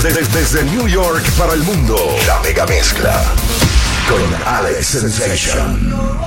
Desde New York para el mundo, la mega mezcla con Alex Sensation.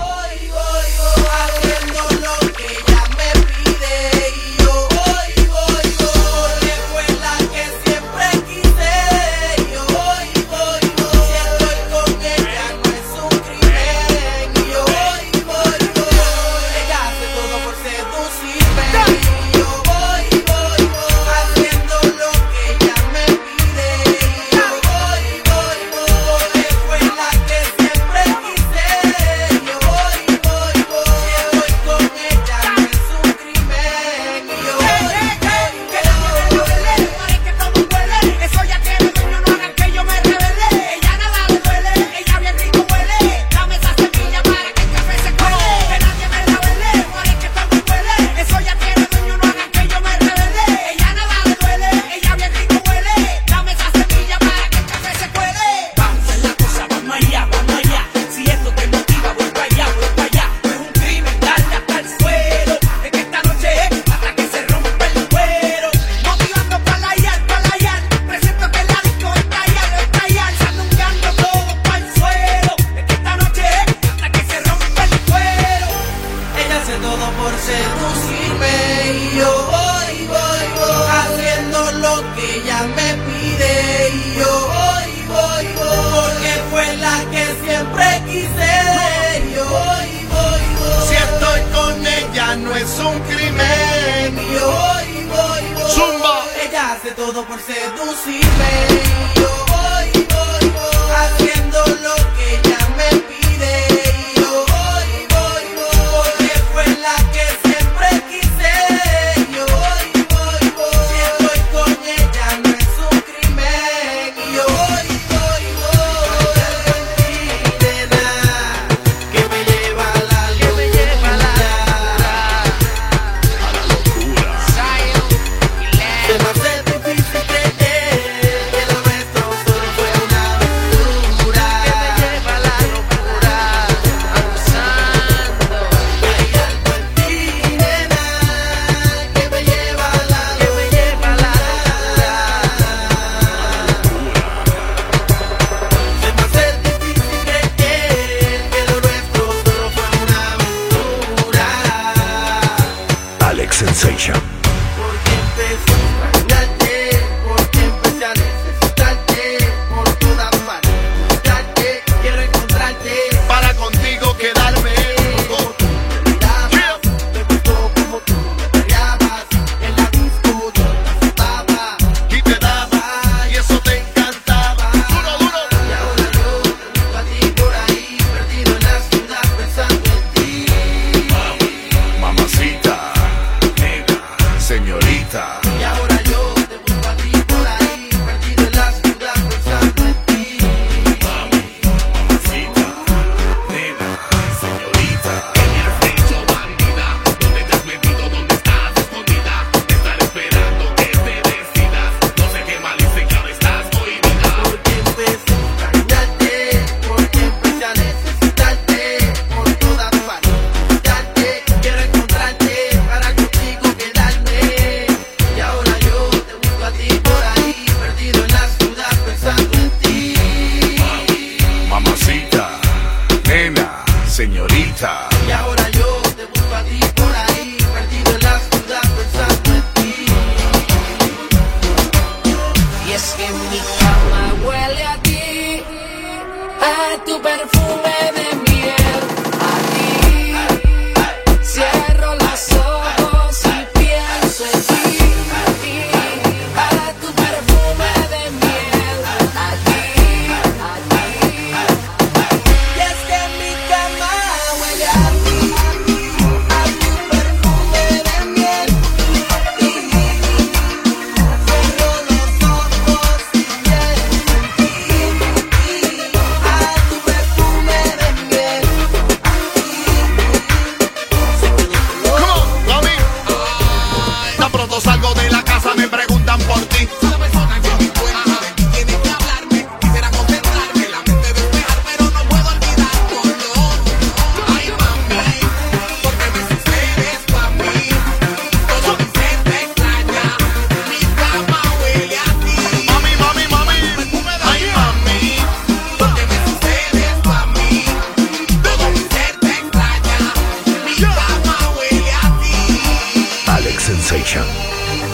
De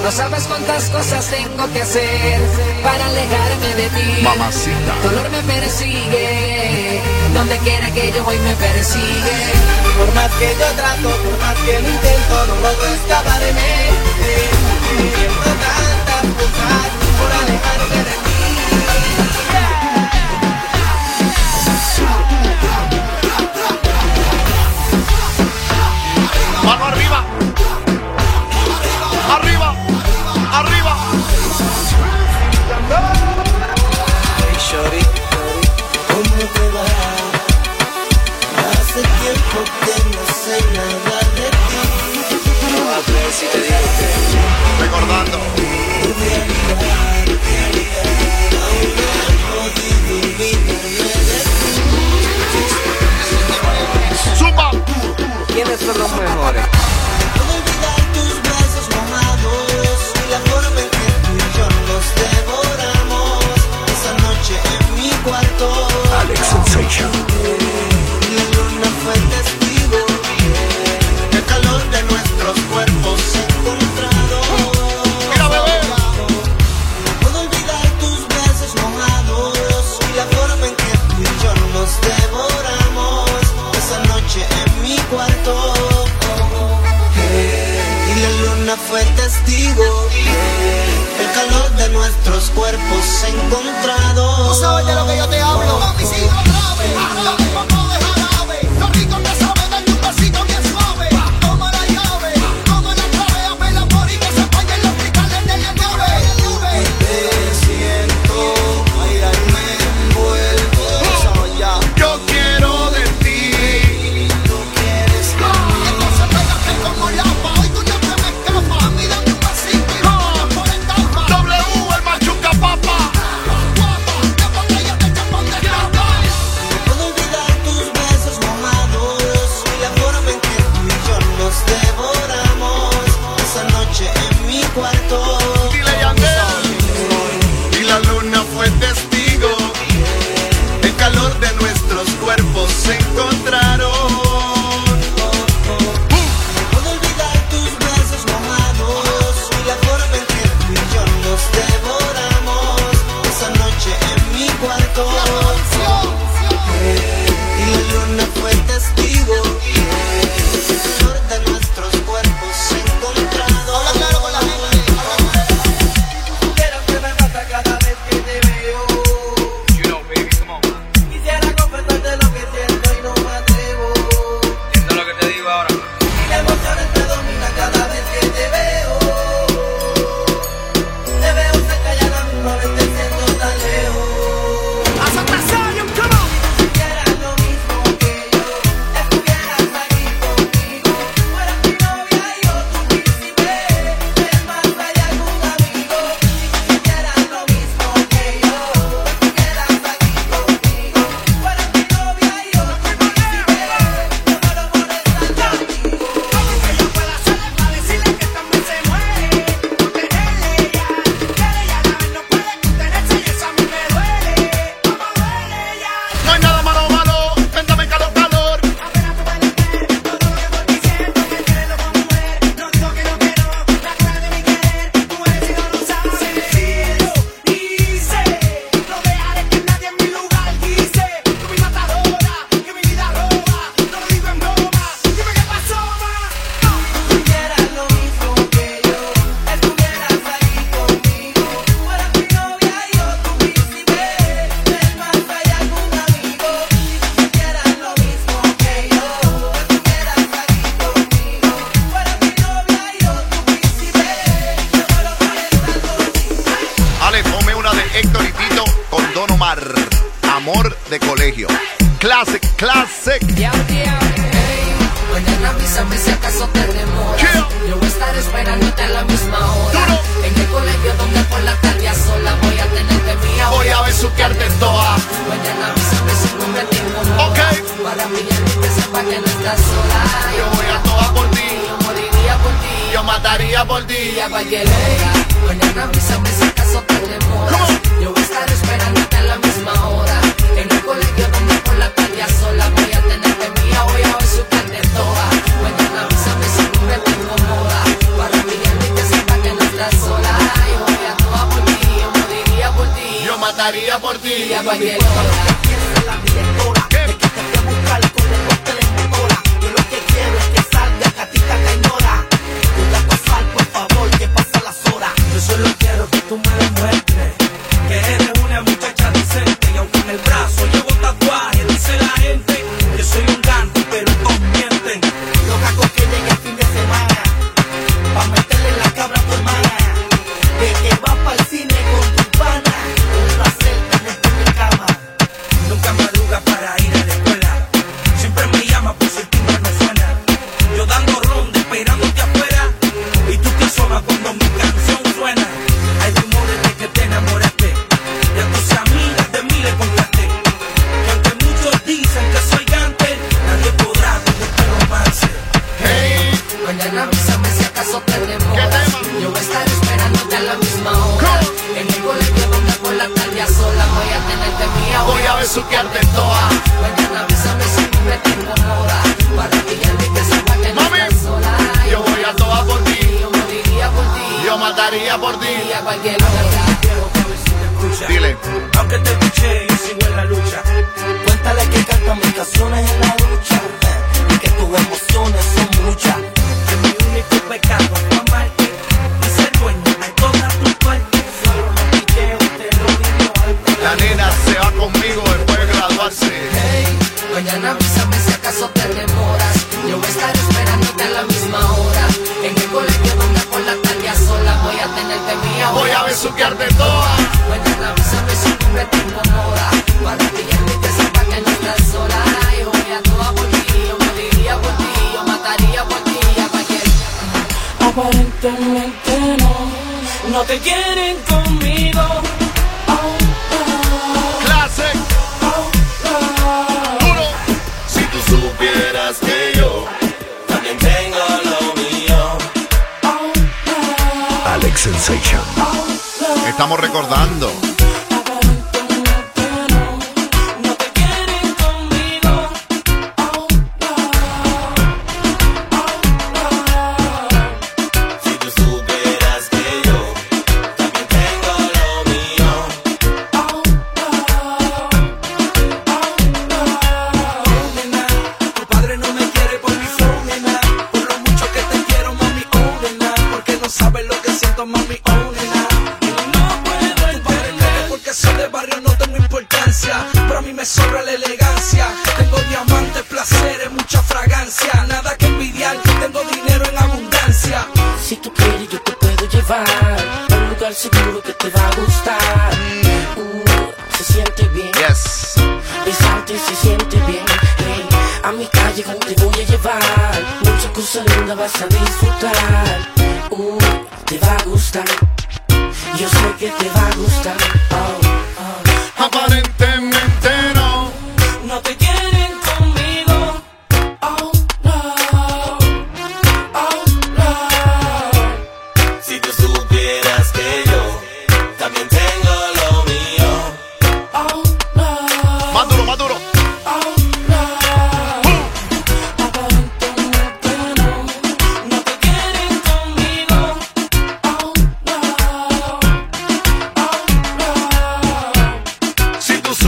No sabes cuántas cosas tengo que hacer para alejarme de ti. Mamacita. Dolor me persigue, donde quiera que yo voy me persigue. Por más que yo trato, por más que lo intento, no logro escaparme. Siento tantas cosas por alejarme de ti. Mano arriba. Arriba. Arriba. Hey shorty, ¿cómo te va? Hace tiempo que no sé nada de ti. No vas a creer si te digo que Recordando. Zumba. ¿Quiénes son los mejores? puedo olvidar tus brazos mojados y la forma en que tú y yo nos devoramos esa noche en mi cuarto. Alex Sensation. La luna fue testigo, el calor de nuestros cuerpos encontrados. Mira, bebé. Puedo olvidar tus besos mojados y la forma en que tú y yo nos devoramos esa noche en mi cuarto. Y la luna fue testigo, el calor de nuestros cuerpos encontrados. Tú sabes de lo que yo te hablo. Mami, sigo grave. Dame un poco de jarabe. Lo rico que sabe, dame un besito bien suave. Toma la llave, toma la clave. Abre el amor y que se vayan los cristales de la nube. Te siento, aire me envuelve. Ya. Yo quiero de ti. Tú quieres de mí. Entonces pégate como lapa. Hoy tú no te me escapas. A mí dame un besito y vamos por el tapa. W, el machuca papa. Guapa, que botella de chapón de grapa. Puedo olvidar tus besos mojados y la forma en que tú y yo nos devoramos esa noche en mi cuarto. Dile Yandel. Y la luna fue testigo. El calor de nuestros cuerpos se encontraron. Puedo olvidar tus besos mojados y la forma en que tú y yo nos devoramos esa noche en mi cuarto. Y la luna fue testigo, el calor de nuestros cuerpos encontrados. Habla claro con la gente. Quiero que me pasa cada vez que te veo. You know, baby, come on. Quisiera confesarte lo que siento y no me atrevo. Entiendo lo que te digo ahora. Y la emoción te domina cada vez que te veo. Te veo cerca y a la misma vez te siento tan lejos. Si quieras lo mismo que yo, estuvieras aquí conmigo. Fueras mi novia y yo tu príncipe. Eres más allá que un amigo. Si quieras lo mismo que yo, estuvieras aquí conmigo. Fueras mi novia y yo tu príncipe. Yo muero por estar contigo. Algo que yo pueda hacer para decirle que también se muere. Contenerle ya, que ella la vez no puede contenerse y eso a mí me duele. Como duele ya. No hay nada malo, malo. Véndame calor, calor. Apenas tú puedes ver todo lo que voy diciendo, que quererlo con mujer. No digo que no quiero, la clave de mi querer. Tú eres y no lo sabes. Lo hice, no dejaré que nadie en mi lugar quise. Tú mi matadora, que mi vida roba. No lo digo en broma, dime qué pasó, ma. Si quieras lo mismo que yo, estuvieras ahí conmigo. Fueras mi novia y yo tu príncipe. Eres más allá que un amigo. Si quieras lo mismo que yo, estuvieras ahí conmigo. Fueras mi novia y yo tu príncipe. Yo muero por estar contigo. Ale, ponme una de Héctor y Tito con Don Omar. Amor de colegio. Classic, classic. Hey, mañana avísame si acaso te demoras. Yeah. Yo voy a estar esperándote a la misma hora. Duro. En el colegio donde por la tarde a sola voy a tenerte mía. Voy a besuquearte toda. Mañana avísame si no me tengo moda. Ok. Para mí ya ni que sepa que no estás sola. Yo voy a toda por ti. Yo moriría por ti. Yo mataría por ti. Y a cualquier hora. Mañana avísame si acaso te demoras. Come on. Yo voy a estar esperándote a la misma hora. En el colegio donde por la tarde a sola voy a tenerte mía. Voy a besuquearte toda. Mañana avísame si no me tengo moda. Para mí ya ni que sepa que no estás mataría por ti. Y a cualquier hora. La directora, de que te fui a buscar con el coste de motora. Yo lo que quiero es que salga, gatita te ignora. Tú la pasar, por favor, que pasan las horas. Yo solo quiero que tú me demuestres que eres una muchacha decente. Y aunque en el brazo llevo tatuaje, dice la gente que soy un ganto, pero todos mienten. Los gacos que lleguen el fin de semana, pa' meterle la cabra a tu hermana. De que vas pa'l cine con tu pana, un placer tenerte en mi cama. Nunca madruga para ir a la escuela. Siempre me llama por si el timbre no suena. Yo dando ronda, esperándote afuera. Y tú te asomas cuando mi canción suena. Hay rumores de que te enamoraste. Y a tus amigas de mí le contaste. Que aunque muchos dicen que soy gante, nadie podrá con este romance. Hey, Mañana avísame si acaso te demoras. ¿Qué tema? Yo voy a estar esperándote a la misma hora. En el colegio donde por la tarde a sola voy a tenerte mía. voy a besuquearte toda. Mañana avísame si me te incomoda. Para pillarte y que sepa que no Mami, estás sola. yo voy a toda por ti. Yo moriría por ti. Yo mataría por ti. Y a cualquier hora. Quiero que a ver si te escucha. Dile. Aunque te escuché, yo sigo en la lucha. Cuéntale que cantan mis canciones en la ducha, y que tus emociones son muchas. Que mi único pecado es amarte y ser dueño de todas tus partes. Solo no piqueo, te lo digo alto. La nena se va conmigo después de graduarse. Hey, mañana avísame si acaso te demoras. Yo voy a estar esperándote a la misma hora. En el colegio donde por la tarde a sola voy a tenerte mía. Voy a besuquearte toda. Mañana avísame si me te incomoda. Para pillarte y que sepa que no estás sola. Yo voy a toda por ti. Yo moriría por ti. Yo mataría por ti. A cualquier Aparentemente no te quieren conmigo. Classic. Duro. Si tú supieras que yo También tengo lo mío. Alex Sensation. estamos recordando. No te quieren conmigo. Si tú supieras que yo también tengo lo mío. Nena, tu padre no me quiere por mi flow, nena. Por lo mucho que te quiero, mami, oh, nena. Porque no sabes lo que siento, mami, oh, nena. Y no puedo entender porque soy de barrio, no tengo importancia. Pero a mí me sobra la elegancia. Tengo diamantes, placeres, mucha fragancia. Nada que envidiar, tengo dinero en abundancia. Si tú quieres yo te puedo llevar a un lugar seguro que te va a gustar. Se siente bien, Yes. besarte se siente bien. Hey, a mi calle te voy a llevar. Muchas cosas lindas vas a disfrutar. Te va a gustar. Yo sé que te va a gustar. Aparentemente no. No te quieren conmigo. Si tú supieras que yo también tengo lo mío. Más duro, más duro. No te quieren conmigo. Si tú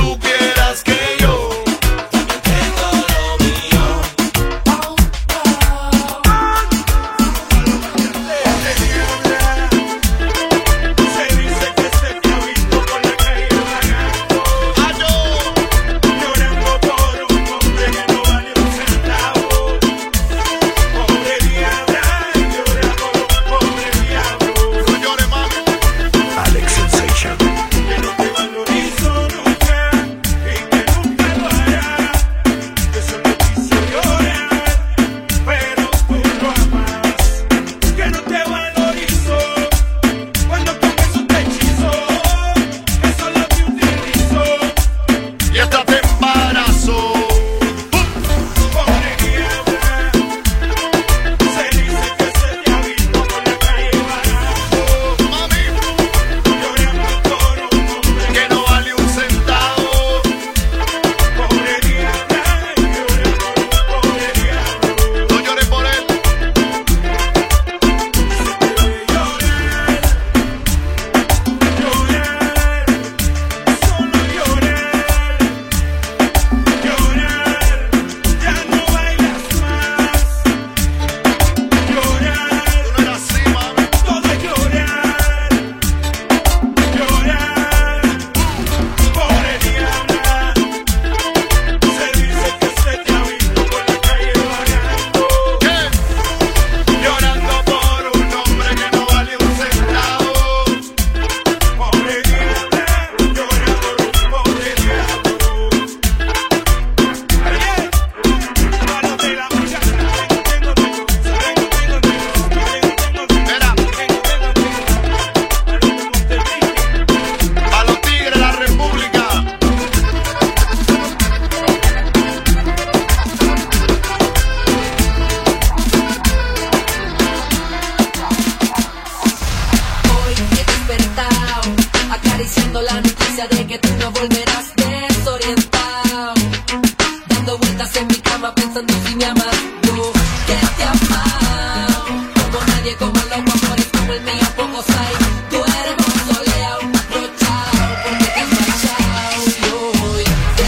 acariciando la noticia de que tú no volverás desorientado, dando vueltas en mi cama pensando si me amas. Yo que te amado, como nadie, como loco, amores como el mío, pocos hay. Tú eres un soleado, rochado, porque te has marchado. Y hoy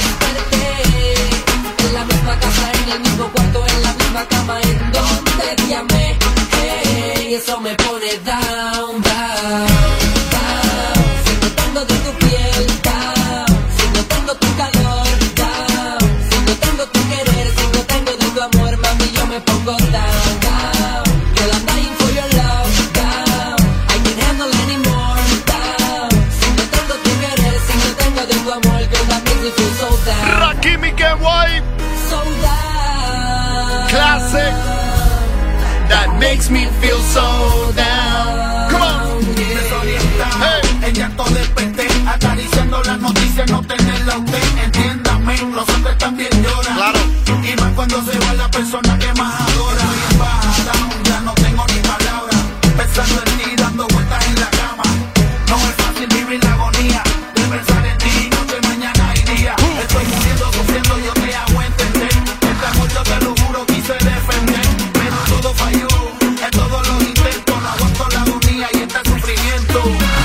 desperté en la misma casa, en el mismo cuarto, en la misma cama, en donde te amé. Hey, eso me pone down, down, down. Si no tengo de tu piel, down. Si no tengo tu calor, down. Si no tengo tu querer, si no tengo de tu amor, mami, yo me pongo down, down. Girl, I'm dying for your love, down. I can't handle anymore, down. Si no tengo tu querer, si no tengo de tu amor, girl, that makes me feel so down. Rakimi, qué guay. So down. Classic. That makes me feel so down. Come on. Desorientado, Hey. en llanto desperté, acariciando las noticias, no tenerla a usted. Entiéndame, los hombres también lloran. Claro. Y más cuando se va la persona que más adora. Bien baja, down, ya no tengo ni palabras. Pensando en ti, dando vueltas en la cama. No es fácil vivir la agonía de pensar en ti, noche, mañana y día. Estoy muriendo, sufriendo, yo te hago entender. Este amor yo te lo juro, quise defender. Pero todo falló, en todos los intentos. No aguanto la agonía y este sufrimiento.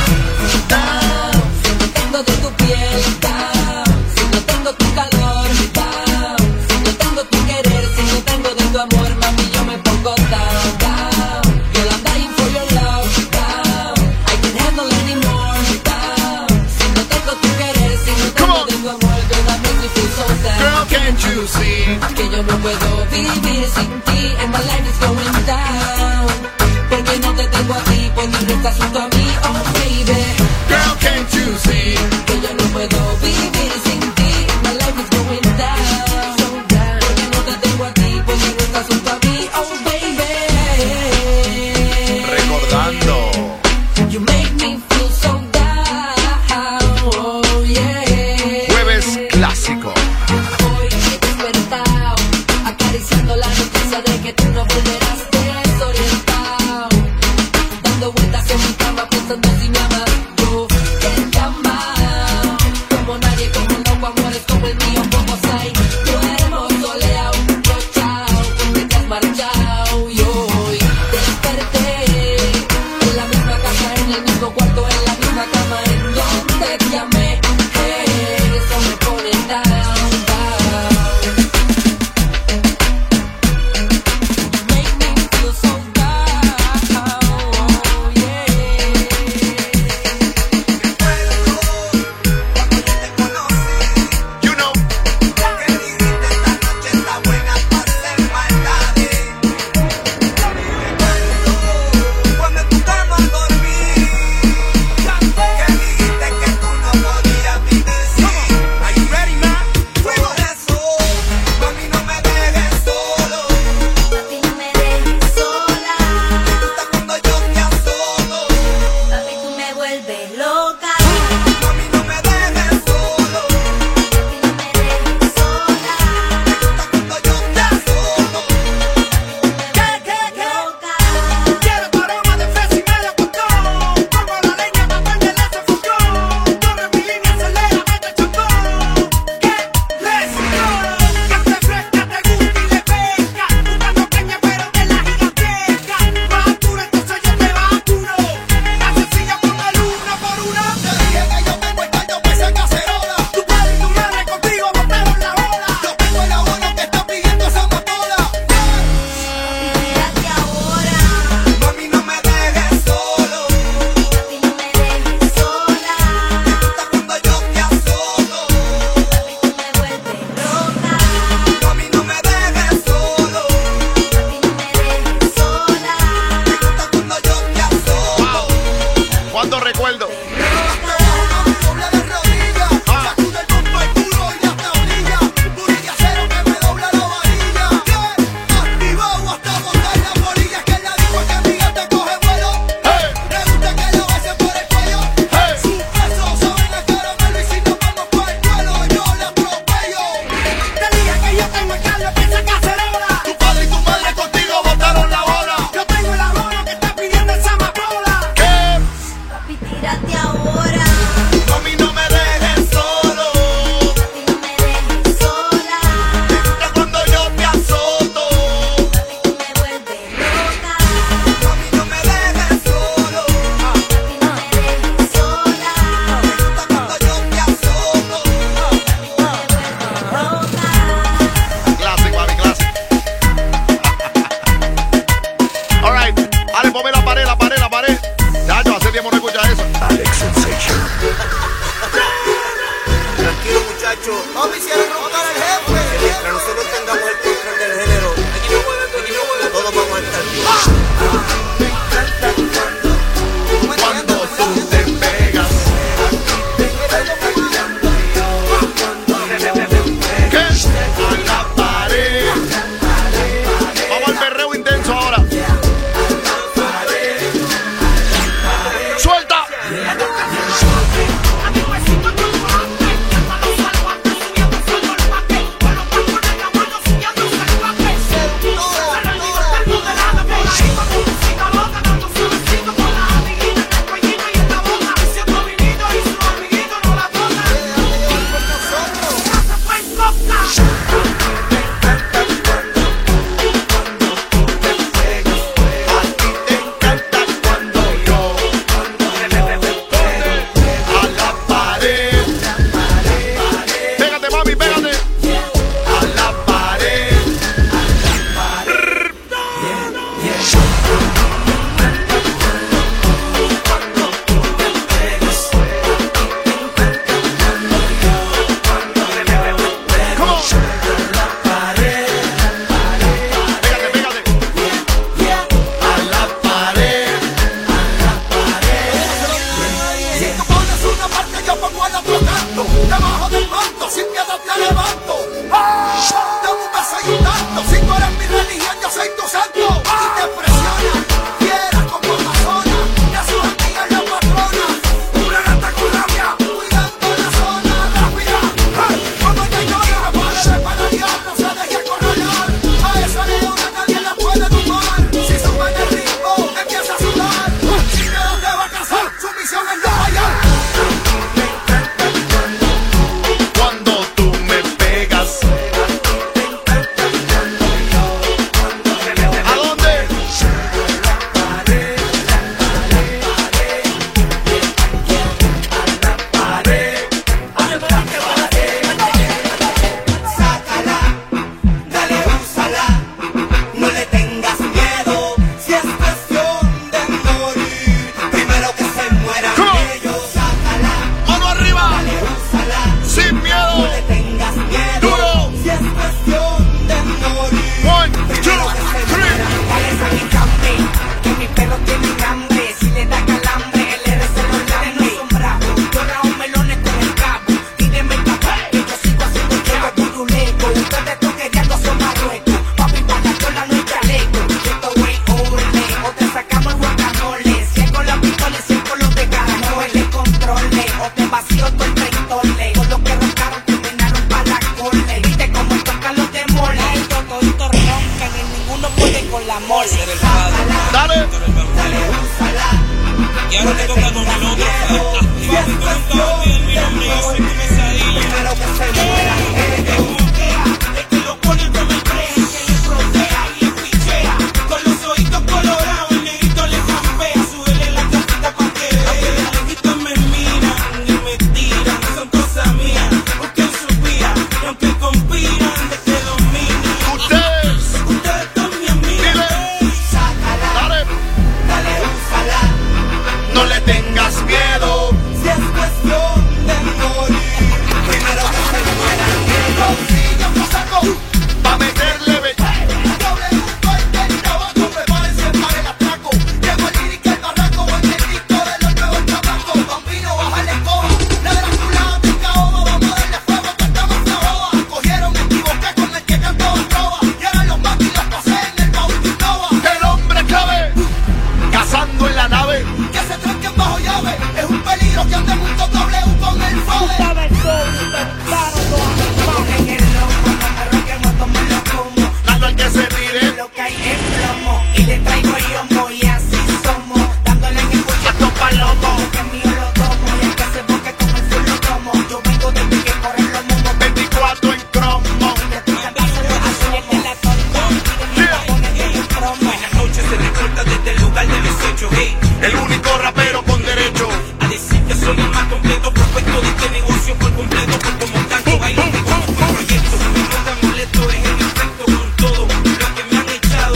Down. Si no tengo de tu piel, down. Si no tengo tu calor, down. Si no tengo tu querer, si no tengo de tu amor, mami, yo me pongo down, down. Girl, I'm dying for your love, down. I can't handle anymore, down. Si no tengo tu querer, si no Come tengo on. de tu amor, girl, that makes me feel so down. Girl, can't you see? Que yo no puedo vivir sin ti, and my life is going down. Porque no te tengo a ti, porque no estás junto a mí, oh baby. Girl, can't you see? Que yo no puedo vivir sin ti, my life is going down. Porque no te tengo a ti, porque no estás junto a mí, oh baby. Recordando. You make me feel so down, oh yeah. Jueves clásico. Hoy he despertado, acariciando la noticia de que tú no volverás desorientado, dando vueltas en mi cama pensando si me amas. Yo que te amado, como nadie, como un loco, amores como el mío, pocos hay. Tú eres soleado, rochado, porque te has marchado. Y hoy desperté en la misma casa, en el mismo cuarto, en la misma cama, en donde te amé. Hey, eso me pone down, down. Make me feel so down, oh yeah. You know. Que dijiste esta noche está buena para hacer maldades. Cuando en tu cama dormí, que dijiste que tú no podías vivir sin. Are you ready, man? Por eso, mami, no me dejes solo. Papi, no me dejes sola. Hasta cuando yo te asolo. Papi, tú me vuelves loca. Mami, no me dejes solo. Papi, no me dejes sola. Hasta cuando yo te asolo. Loca. Quiero tu aroma de fresa y melocotón. Pongo la leña pa' prenderle ese fogón. Corre mi línea, acelera, mete el chambón. ¿Qué? Let's go. Que te fresca, te gusta y le pesca. Buscando peña pero de la gigantesca. Más altura, entonces yo te vacuno. La sencilla ponme el una por una. Te dije que yo tengo el caldo que se cacerola. Tu padre y tu madre contigo botaron la bola. Yo tengo el abono que está pidiendo esa motola. Tírate ahora. Mami, no me dejes solo. Papi, no me dejes sola. Hasta cuando yo te asolo. Papi, tú me vuelves loca. Mami, no me dejes solo. Papi, no me dejes sola. Hasta cuando yo te asolo. ¿Cuánto recuerdo? Dobla de rodillas. Sacude el bombo, el culo y hasta orilla. Burilla cero que me dobla la varilla. Activado hasta botar la polilla. Que la dijo que amiga te coge vuelo. Hey. Le gusta que lo besen por el cuello. Hey. Sus besos saben a caramelo y si nos vamos por el duelo yo la atropello. Te dije que yo tengo el caldo que se cacerola. Tu padre y tu madre contigo botaron la bola. Yo tengo el abono que está pidiendo esa amapola. ¿Qué? Papi, tírate ahora. Selects Sensation. Tranquilo, muchachos. No me hicieron robar al jefe. Mientras nosotros tengamos el control del género, todos vamos a estar bien. Cuando tú te pegas. ¿Qué? A la pared. Vamos al perreo intenso ahora. ¡Suelta!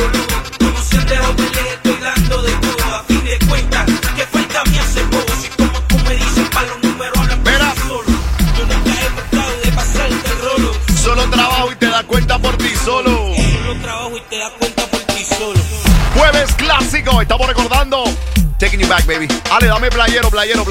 Estoy dando de todo, a fin de cuentas, que falta me hace poco, si es clásico. Estamos recordando Taking You Back, baby. Ale, dame playero.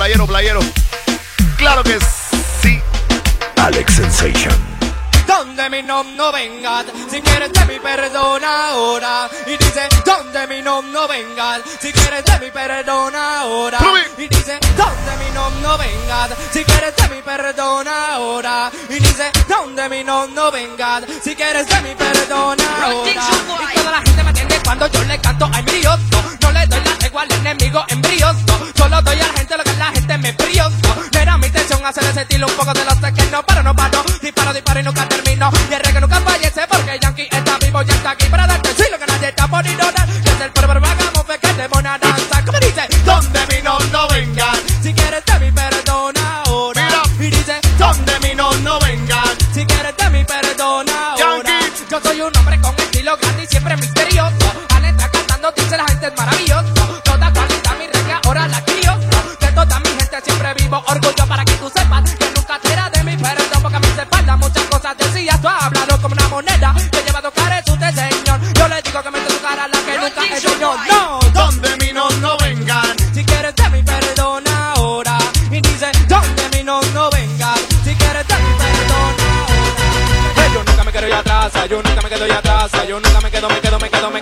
Claro que sí. Alex Sensation. Donde mi no vengas, si quieres de mi perdón ahora. Y dice, donde mi no vengas, si quieres de mi perdón ahora. Y dice, donde mi no vengas, si quieres de mi perdón ahora. Y dice, donde mi no vengas, si quieres de mi perdón ahora. Y toda la gente me entiende cuando yo le canto ay brioso. No le doy la tregua al enemigo embrioso. Solo doy a la gente lo que la gente me brioso. Era mi intención hacer ese estilo un poco de los que no paro. Disparo y nunca termino. Y el reggae nunca fallece porque Yankee está vivo y está aquí para darte sí lo que nadie está poniendo dar. Que es el pueblo vagamos fe que te pone a danzar. Como dice, donde mi no vengan, si quieres de mi perdón ahora. Mira. Y dice, donde mi no vengan, si quieres de mi perdón ahora. Yankee. Yo soy un hombre con estilo grande y siempre misterioso. Ale está cantando, dice la gente es maravilloso. Toda cualidad mi reggae ahora la crio. De toda mi gente siempre vivo orgullo para que tú sepas que nunca te era de mi perdón porque a mí se faltan muchas cosas decías. Tú has hablado como una moneda que lleva a tocar es usted señor. Yo le digo que me te tocará la que nunca he señor. No, donde mi no vengan, si quieres de mi perdón ahora. Y dice, donde mi no vengan, si quieres de mi perdón ahora. Yo nunca me quedo ya atrás, yo nunca me quedo ya atrás, yo nunca me quedo. Yo nunca me quedo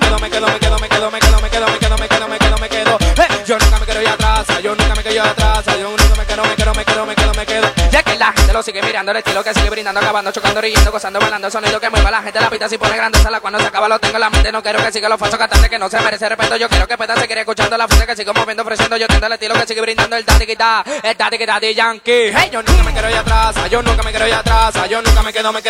ya atrás, yo nunca me quedo. Ya que la gente lo sigue mirando, el estilo que sigue brindando, acabando, chocando, riendo, gozando, bailando, el sonido que mueva la gente, la pista si pone grande, sala cuando se acaba lo tengo en la mente, no quiero que siga los falsos cantantes que no se merece respeto, yo quiero que puedan seguir escuchando la fuerza que sigo moviendo, ofreciendo, yo tengo el estilo que sigue brindando, el daddy de Yankee. Hey, yo nunca me quedo ya atrás, yo nunca me quedo ya atrás, yo nunca me quedo.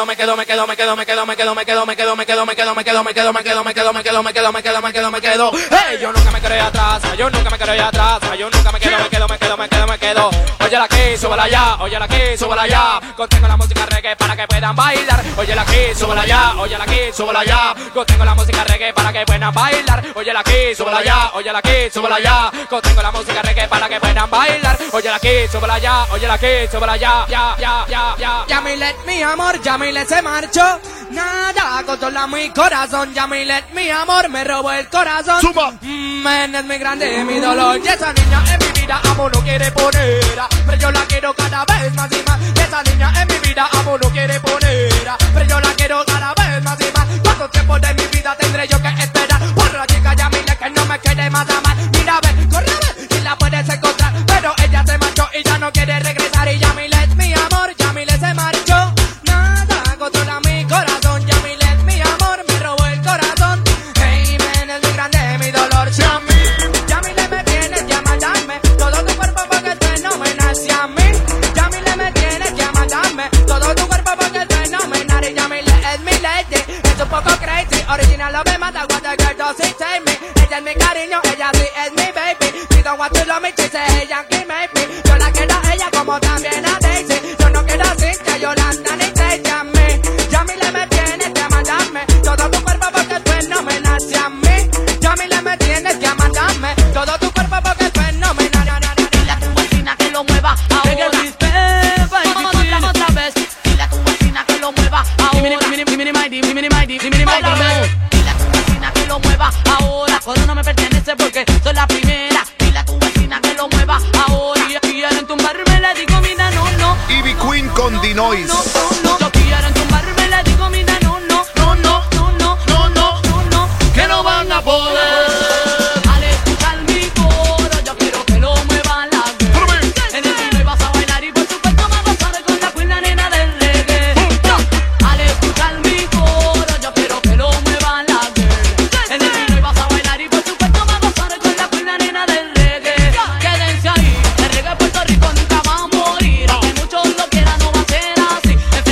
Hey, yo nunca me quedo ya atrás, yo nunca me quedo ya atrás, yo nunca me quedo. Oye la aquí, súbela allá, oye la aquí, súbela allá. Contengo la música reggae para que puedan bailar. Oye la aquí, súbela allá, oye la aquí, súbela allá. Contengo la música reggae para que puedan bailar. Oye la aquí, súbela allá, oye la aquí, súbela allá. Contengo la música reggae para que puedan bailar. Oye la aquí, súbela allá, oye la aquí, súbela allá. Ya. Yamilet, mi amor, Yamilet se marchó. Nada controla mi corazón. Yamilet, mi amor, me robó el corazón. Es muy grande mi dolor. Y esa niña en mi vida amo no quiere poner. Pero yo la quiero cada vez más y más. Esa niña en mi vida amo no quiere poner. Pero yo la quiero cada vez más y más. ¿Cuánto tiempo de mi vida tendré yo que esperar por la chica Yamilet que no me quiere más amar? Mira a ver, corre a ver si la puedes encontrar. Pero ella se marchó y ya no quiere regresar. Y Yamilet, mi amor, Yamilet se marchó. Nada controla mi corazón. Yamilet, mi amor, me robó el corazón. Hey, man, es muy grande mi dolor. Yamilet me tienes que mandarme todo tu cuerpo porque tú no me naces a mí. Yamilet me tienes que mandarme todo tu cuerpo porque tú no me naces. Yamilet es mi lady, es un poco crazy. Original lo me mata, what the girl does it take me. Ella es mi cariño, ella sí es mi baby. She don't want to love me, she say Yankee maybe. Yo la quiero a ella como también a Daisy. Yo no quiero Cintia, Yolanda ni Daisy a mí. Yamilet me tienes que mandarme todo tu cuerpo porque tú no me naces a mí. Yamilet me tienes que mandarme todo tu cuerpo porque tú no me naces. Dile a tu vecina que lo mueva ahora. Otra vez. Dile a tu vecina que lo mueva ahora. Dile a tu vecina que lo mueva ahora. Todo no me pertenece porque soy la primera. Dile a tu vecina que lo mueva ahora. Y quieren tumbarme, le digo mira no. Ivy Queen con Dinois. No. Yo quieren tumbarme, le digo mira no. Que no van a poder. Al escuchar mi coro, yo quiero que lo mueva la girl. En el vino y vas a bailar y por supuesto me vas a con la queen, la nena del reggae. Al escuchar mi coro, yo quiero que lo mueva la girl. En el vino y vas a bailar y por supuesto me vas a con la queen, la nena del reggae. Quédense ahí, el reggae Puerto Rico nunca va a morir. Aunque muchos lo quieran, no va a ser así.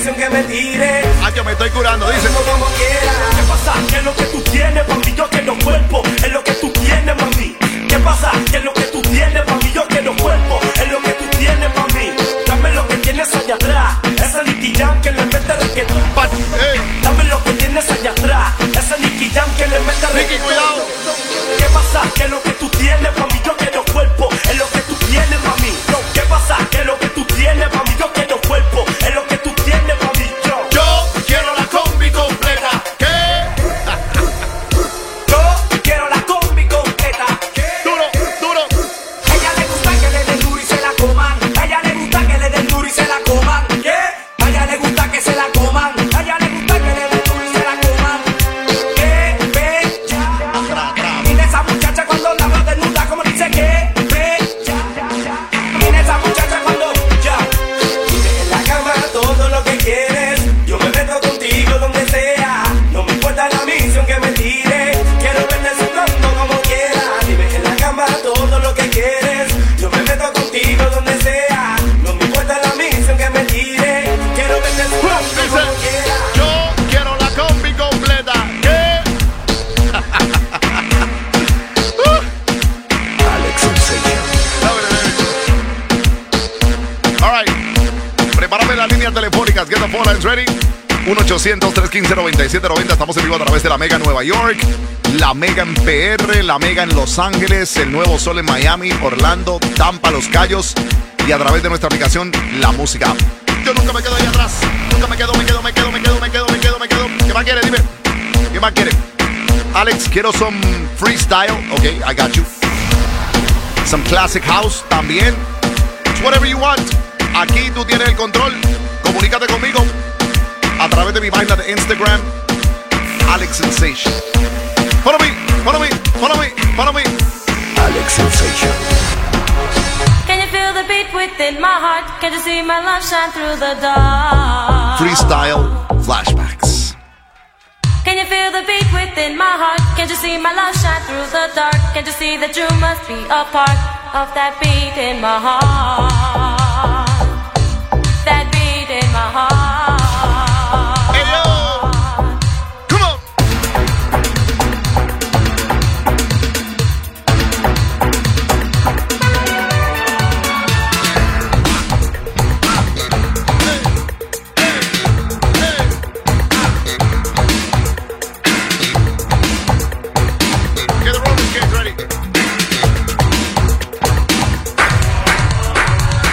misión que me tire. Ah, yo me estoy curando, dice. Como quiera. ¿Qué pasa? ¿Qué es lo que tú tienes, mami? Yo quiero cuerpo, es lo que tú tienes, mami. ¿Qué pasa? ¿Qué es lo que tú tienes, mami? Yo quiero cuerpo, es lo que tú tienes, mami. Dame lo que tienes allá atrás, ese Nicky Jam que le mete reggaetón. Dame lo que tienes allá atrás, ese Nicky Jam que le mete reggaetón. Cuidado. ¿Qué pasa? ¿Qué es lo que tú tienes, mami? Yo quiero cuerpo, es lo que tú tienes, mami. ¿Qué pasa? ¿Qué es lo que tú tienes, mami? Yo quiero cuerpo, es lo que tú tienes, mami. Yo quiero la combi completa. ¿Qué? Yo quiero la combi completa. Duro, duro. A ella le gusta que le den duro y se la coman. A ella le gusta que le den duro y se la coman. ¿Qué? A ella le gusta que se la coman. A ella le gusta que le den duro y se la coman. ¡Qué bella! Mira esa muchacha cuando la veo desnuda, como dice que bella. Mira esa muchacha cuando ya. Dime en la cama todo lo que quieres. Yo me meto contigo donde sea. No me importa la misión que me tire. Quiero verte sudando como quiera. Dime en la cama todo lo que quieres. Yo me meto contigo donde sea. No me importa la misión que me tire. Quiero verte sudando Dice, como quiera. yo quiero la combi completa. ¿Qué? Alex Sensation. All right. Prepárame las líneas telefónicas. Get the phone lines ready. 1-800-315-9790. Estamos en vivo a través de la Mega en Nueva York, la Mega en PR, la Mega en Los Ángeles, el Nuevo Sol en Miami, Orlando, Tampa, Los Cayos y a través de nuestra aplicación La Música. Yo nunca me quedo ahí atrás. Nunca me quedo. ¿Qué más quiere? Dime. ¿Qué más quiere? Alex, quiero some freestyle. Ok, I got you. Some classic house también. It's whatever you want. Aquí tú tienes el control. Comunícate conmigo a través de mi página de Instagram, Alex Sensation. Follow me. Alex Sensation. Can you feel the beat within my heart? Can you see my love shine through the dark? Freestyle flashbacks. Can you feel the beat within my heart? Can you see my love shine through the dark? Can you see that you must be a part of that beat in my heart? That beat in my heart. Hey yo, come on. Get the roller skates ready.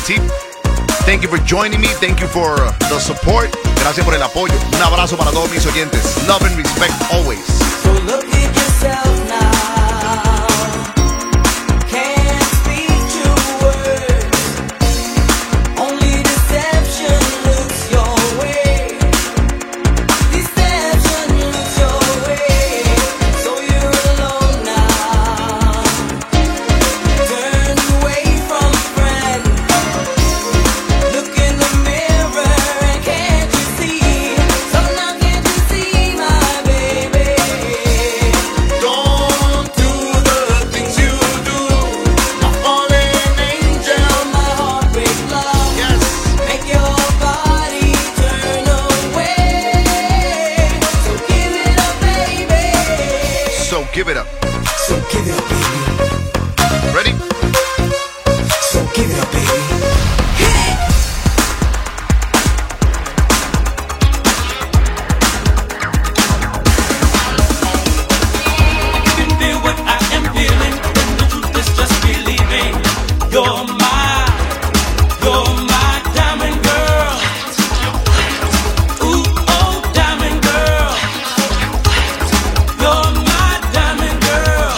sí. Thank you for joining me. Thank you for the support. Gracias por el apoyo. Un abrazo para todos mis oyentes. Love and respect always. So look at yourself now. Can't speak true words. Only deception looks your way. Deception looks your way. So you're alone now. Turn away from friends. Look in the mirror and can't you see? So now can't you see, my baby? Don't do the things you do. My fallen angel, my heart breaks love. Yes. Make your body turn away. So give it up, baby. So give it up. So give it up, baby. Ready? So give it up, baby. Hit it. You can feel what I am feeling, and the truth is just believing. You're my diamond girl. Ooh, oh, diamond girl. You're my diamond girl.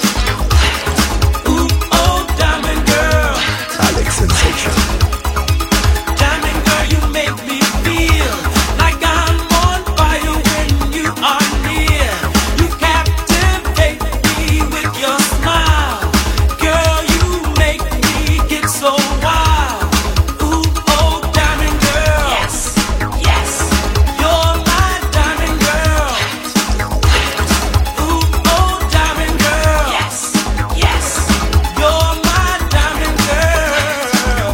Ooh, oh, diamond girl. Alex Sensation. Diamond girl, you make me feel like I'm on fire when you are near. You captivate me with your smile. Girl, you make me get so wild. Ooh, oh, diamond girl. Yes, yes. You're my diamond girl. Ooh, oh, diamond girl. Yes, yes. You're my diamond girl.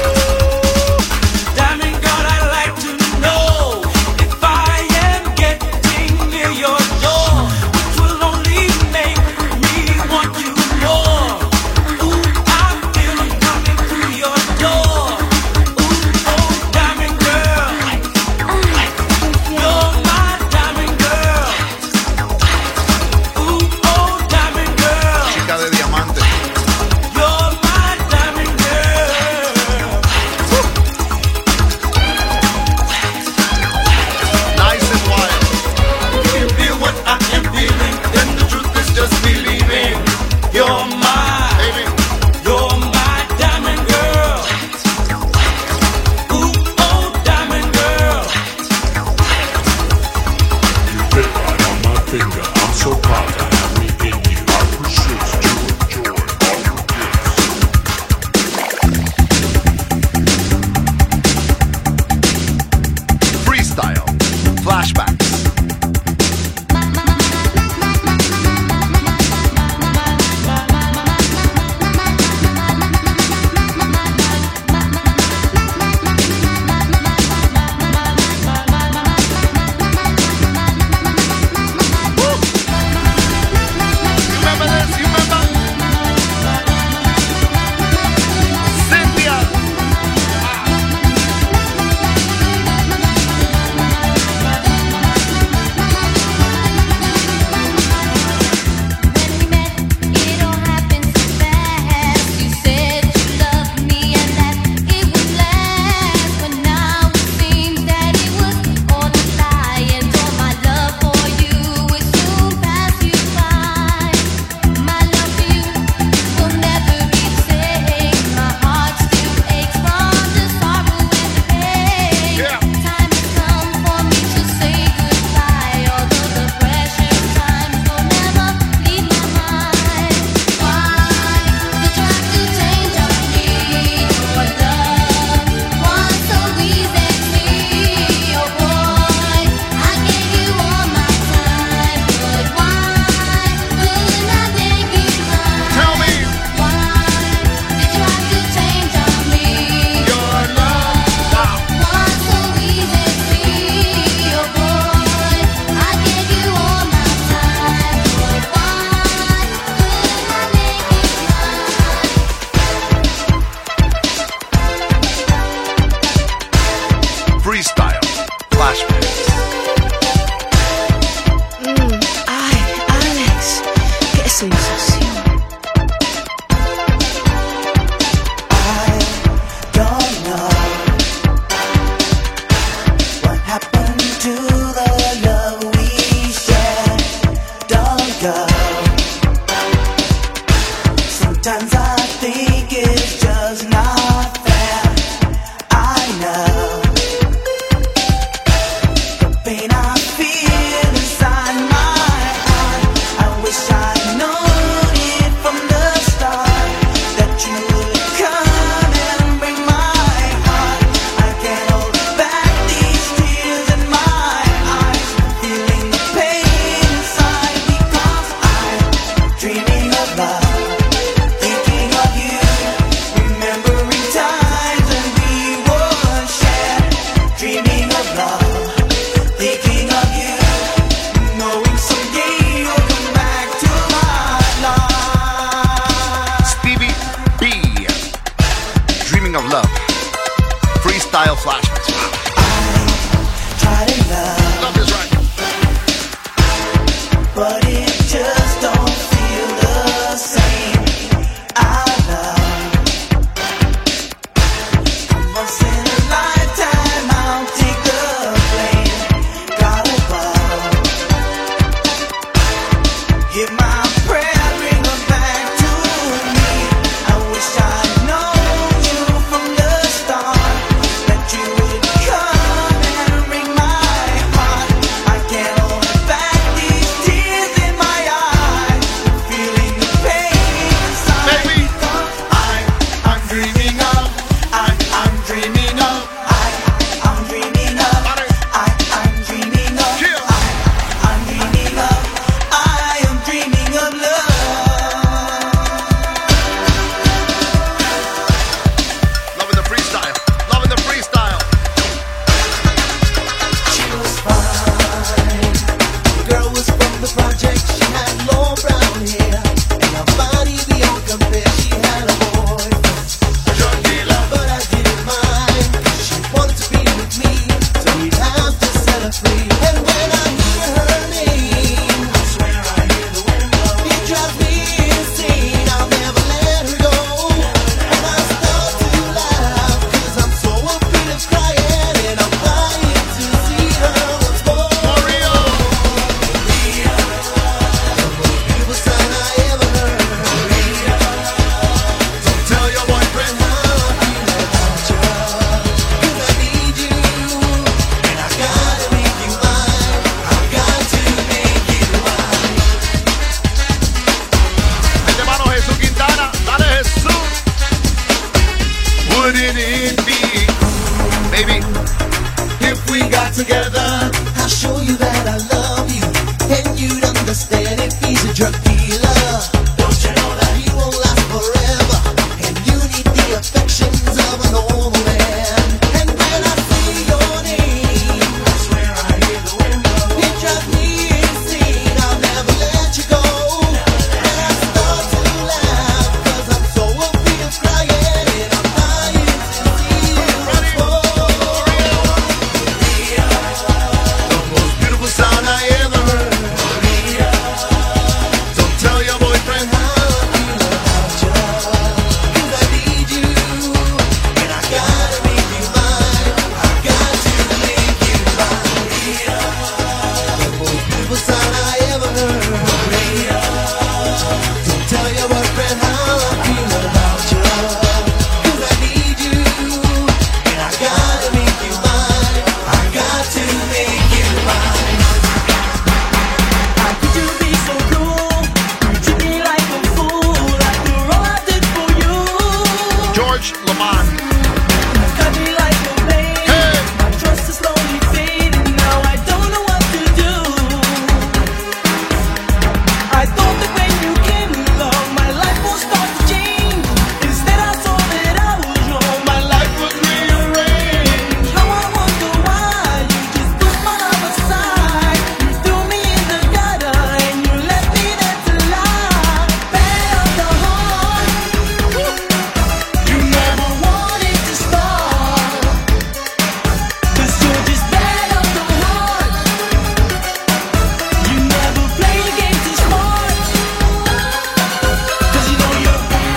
Diamond girl, I'd like to know if I am getting near your door, which will only make me want you more. Ooh, I feel it coming through your door. Ooh, oh, diamond girl. You're my diamond girl. Ooh, oh, diamond girl. Chica de diamante. You're my diamond girl. Nice and wild. You can feel what I am feeling, then the truth is just believing. You're Baby. my diamond girl. Ooh, oh, diamond girl. You fit right on my finger. I'm so proud to have me in you. I persist to enjoy all your gifts. Freestyle. Flashbacks. Remember this? You remember? Cynthia. Don't Sometimes I think it's just not fair. I know the pain I feel inside my heart. I wish I'd known it from the start that you would come and bring my heart. I can't hold back these tears in my eyes, feeling the pain inside because I'm dreaming of love. Of love, freestyle flashbacks. I try to love, love is right, but it just don't feel the same. I love once in a lifetime. I'll take the blame. God above, hear my prayer, bring her back to me. I wish I know from the start that you would come and bring my heart. I can't hold back these tears in my eyes, feeling the pain inside. baby. I'm dreaming of, I'm dreaming of, I'm dreaming of, I'm dreaming of, I'm dreaming of, I am dreaming of love. Loving the freestyle, loving the freestyle. She was fine. The girl was from the project. She had long brown hair and her body beyond compare. She had a boyfriend, a drug dealer, but I didn't mind. She wanted to be with me, so we'd have to set her free. And when I hear her name, I swear I hear the wind blow. It drives me insane. I'll never let her go. And I start to laugh 'cause I'm so afraid of crying, and I'm dying to see her once more. Mario, Maria, the most beautiful sound I ever heard. Maria, don't tell your boyfriend how I feel about you, 'cause I need you, and I gotta make you mine. I got to make you mine. mete mano Jesús Quintana, dale Jesús. Wouldn't it be, baby? If we got together, I'll show you that I love you, and you'd understand if he's a drug dealer. Don't you know that he won't last forever, and you need the affections of a normal man. And when I see your name, I swear I hear the wind blow. It drives me insane. I'll never let you go. And I start to laugh 'cause I'm so afraid of crying, and I'm dying to see you once more. Maria, the most beautiful sound I ever heard. Maria, don't tell your boyfriend how I feel about you, 'cause I need you, and I gotta make you mine. I got to make you mine. Maria, the most beautiful sound I ever heard. Maria, don't tell your boyfriend how I feel about you, 'cause I need you, and I gotta make you mine. I got to make you mine. How could you be so cruel? You treat me like a fool after all I did for you. George Lamont. Cut me like a blade. Hey. My trust is slowly fading. Now I don't know what to do. I thought that when you came along, my life would start to change. Instead, I saw that I was wrong. My life was rearranged. Now I wonder why you just put my love aside. You threw me in the gutter and you left me there to lie. Bad of the heart. You never wanted to start. 'Cause you're just bad of the heart. You never play the game too smart. 'Cause you know you're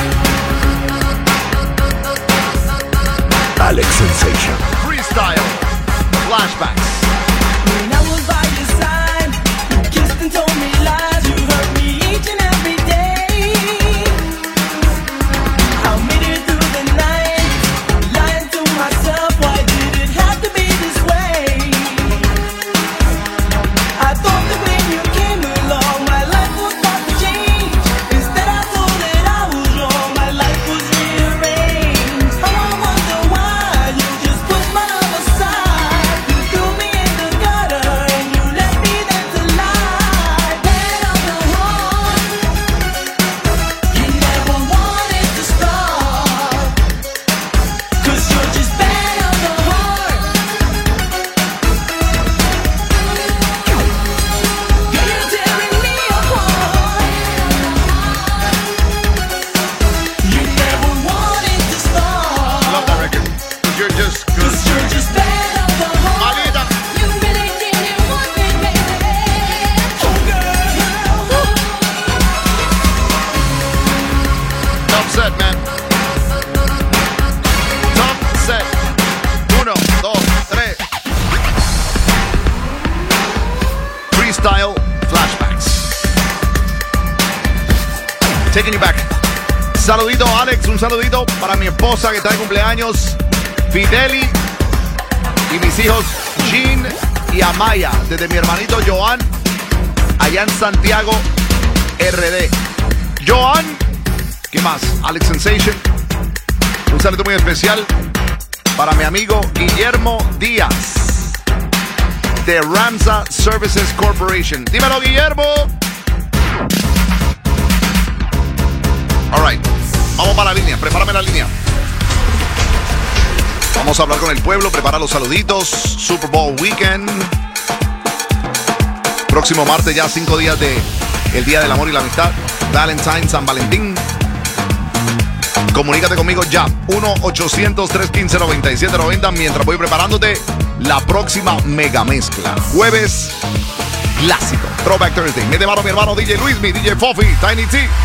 Alex Sensation. Freestyle flashbacks. when I was by your side. You kissed and told me lies. You hurt me each and every day. Taking you back. Saludito, Alex. Un saludito para mi esposa que está de cumpleaños, Fideli, y mis hijos Jean y Amaya. Desde mi hermanito Joan, allá en Santiago, RD. Joan, ¿qué más? Alex Sensation. Un saludo muy especial para mi amigo Guillermo Díaz, de Ramsa Services Corporation. Dímelo, Guillermo. All right. Vamos para la línea. Prepárame la línea. Vamos a hablar con el pueblo. Prepara los saluditos. Super Bowl Weekend. Próximo martes, ya 5 días de el Día del Amor y la Amistad. Valentine, San Valentín. Comunícate conmigo ya. 1-800-315-9790. Mientras voy preparándote la próxima mega mezcla. Jueves clásico. Throwback Thursday. Mete mano mi hermano DJ Luis, mi DJ Fofi, Tiny T.